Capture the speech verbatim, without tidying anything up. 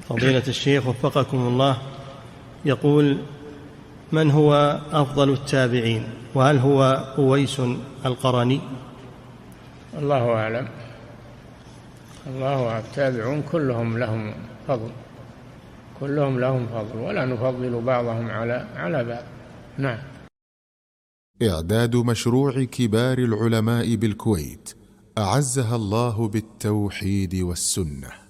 فضيلة الشيخ وفقكم الله، يقول: من هو أفضل التابعين، وهل هو أويس القرني؟ الله أعلم. الله أعلم. التابعون كلهم لهم فضل، كلهم لهم فضل، ولا نفضل بعضهم على على بعض. نعم. إعداد مشروع كبار العلماء بالكويت أعزها الله بالتوحيد والسنة.